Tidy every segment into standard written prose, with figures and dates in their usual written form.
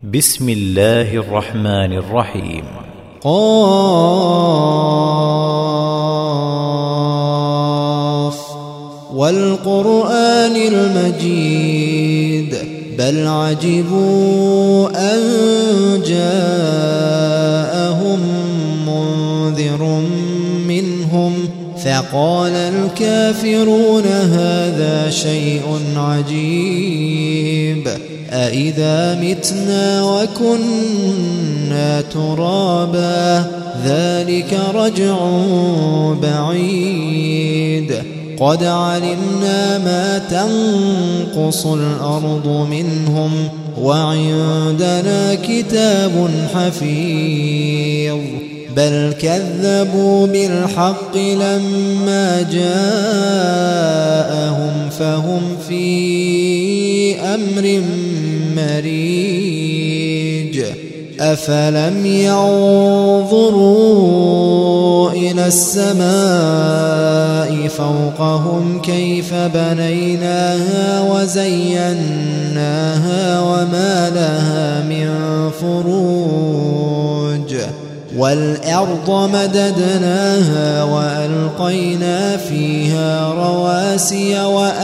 بسم الله الرحمن الرحيم. قاف والقرآن المجيد بل عجبوا أن جاءهم منذر منهم فقال الكافرون هذا شيء عجيب أإذا متنا وكنا ترابا ذلك رجع بعيد قد علمنا ما تنقص الأرض منهم وعندنا كتاب حفيظ بل كذبوا بالحق لما جاءهم فهم في أمر مريج أفلم ينظروا إلى السماء فوقهم كيف بنيناها وزيناها وما لها من فروج والأرض مددناها وألقينا فيها رواسي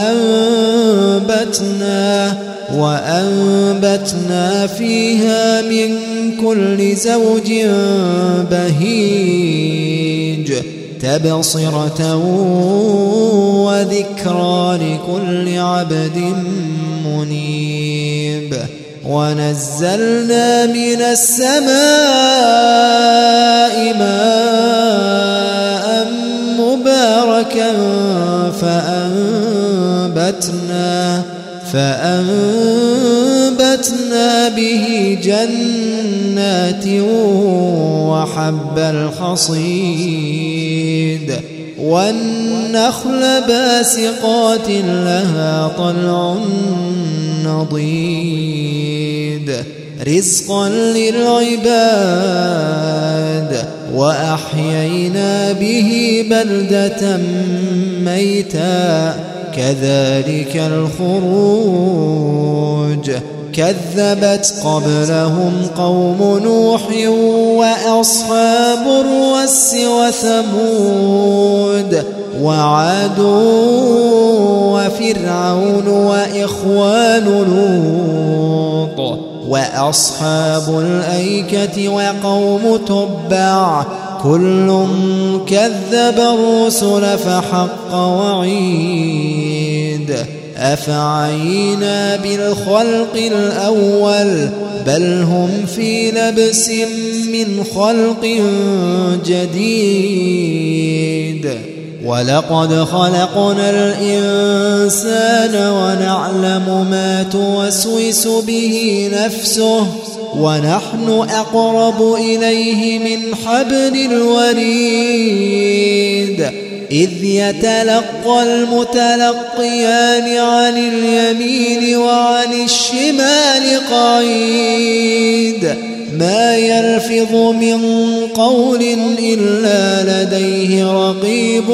وأنبتنا فيها من كل زوج بهيج تبصرة وذكرى لكل عبد منيب ونزلنا من السماء ماء مباركا فأنبتنا به جنات وحب الحصيد والنخل باسقات لها طلع نضيد رزقا للعباد وأحيينا به بلدة ميتا كذلك الخروج كذبت قبلهم قوم نوح وأصحاب الرس وثمود وعاد وفرعون وإخوان لوط وأصحاب الأيكة وقوم تبع كل كذب الرسل فحق وعيد أفعينا بالخلق الأول بل هم في لبس من خلق جديد ولقد خلقنا الإنسان ونعلم ما توسوس به نفسه ونحن أقرب إليه من حبل الوريد إذ يتلقى المتلقيان عن اليمين وعن الشمال قعيد ما يلفظ من قول إلا لديه رقيب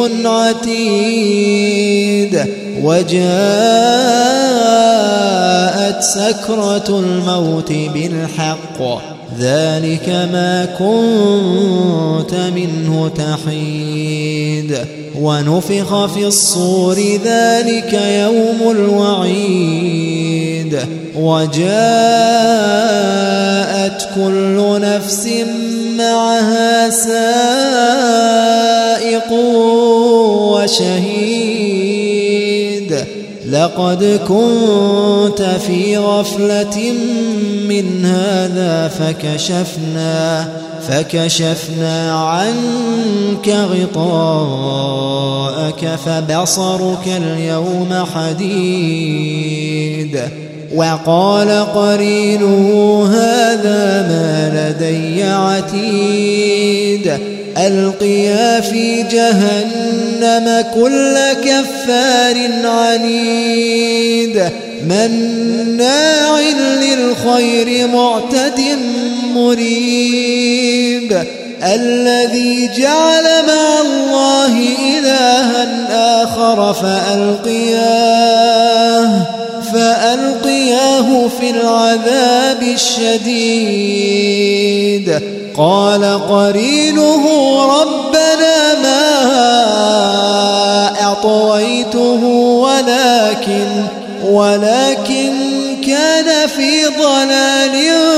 عتيد وجاءت سكرة الموت بالحق ذلك ما كنت منه تحيد ونفخ في الصور ذلك يوم الوعيد وجاءت كل نفس معها سائق وشهيد لقد كنت في غفلة من هذا فكشفنا عنك غطاءك فبصرك اليوم حديد وقال قرينه هذا ما لدي عتيد ألقيا في جهنم كل كفار عنيد مناع للخير معتد مريب الذي جعل مع الله إلها آخر فألقياه في العذاب الشديد. قال قرينه ربنا ما أطويته ولكن كان في ضلال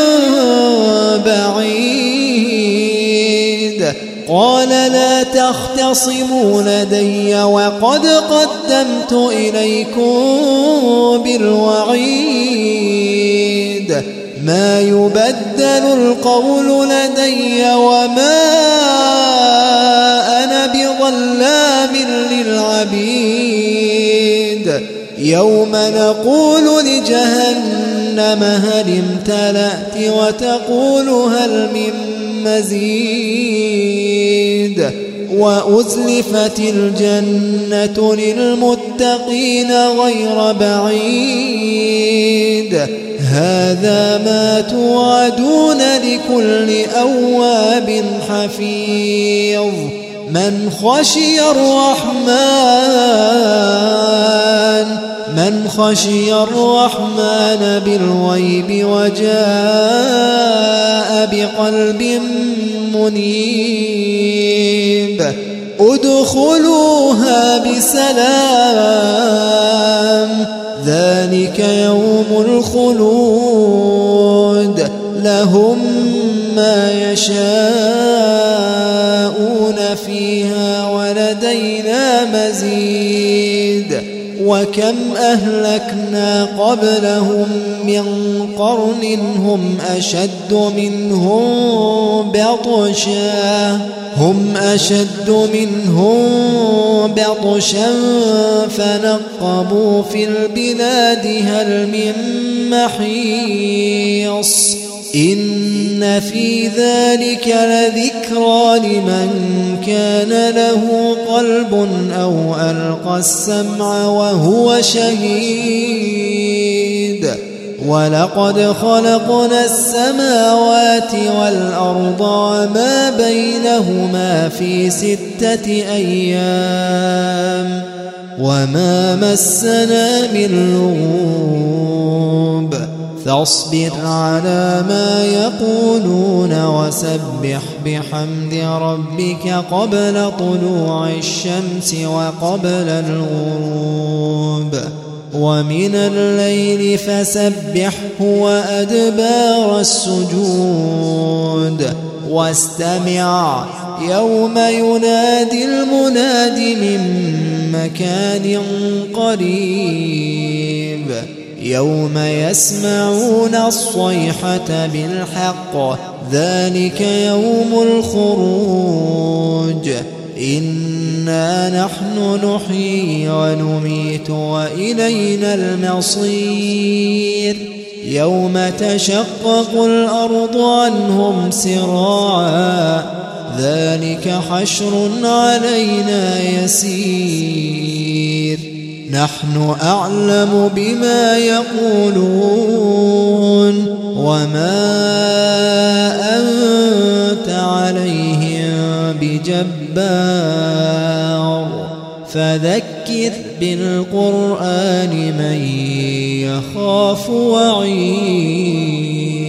بعيد. قال لا تختصموا لدي وقد قدمت إليكم بالوعيد. ما يبدل القول لدي وما أنا بظلام للعبيد. يوم نقول لجهنم هل امتلأت وتقول هل من مزيد. وأزلفت الجنة للمتقين غير بعيد. هذا ما توعدون لكل أواب حفيظ. من خشي الرحمن بالغيب وجاء بقلب منيب. ادخلوها بسلام ذلك يوم الخلود. لهم ما يشاءون فيها ولدينا مزيد. وكم أهلكنا قبلهم من قرن هم أشد منهم بطشا فنقبوا في البلاد هل من محيص. إن في ذلك لذكرى لمن كان له قلب أو ألقى السمع وهو شهيد. ولقد خلقنا السماوات والأرض وما بينهما في 6 أيام وما مسنا من لغوب. فاصبر على ما يقولون وسبح بحمد ربك قبل طلوع الشمس وقبل الغروب. ومن الليل فسبحه وأدبار السجود. واستمع يوم ينادي المناد من مكان قريب. يوم يسمعون الصيحة بالحق ذلك يوم الخروج. إنا نحن نحيي ونميت وإلينا المصير. يوم تشقق الأرض عنهم سراعا ذلك حشر علينا يسير. نحن أعلم بما يقولون وما أنت عليهم بجبار. فذكر بالقرآن من يخاف وعيد.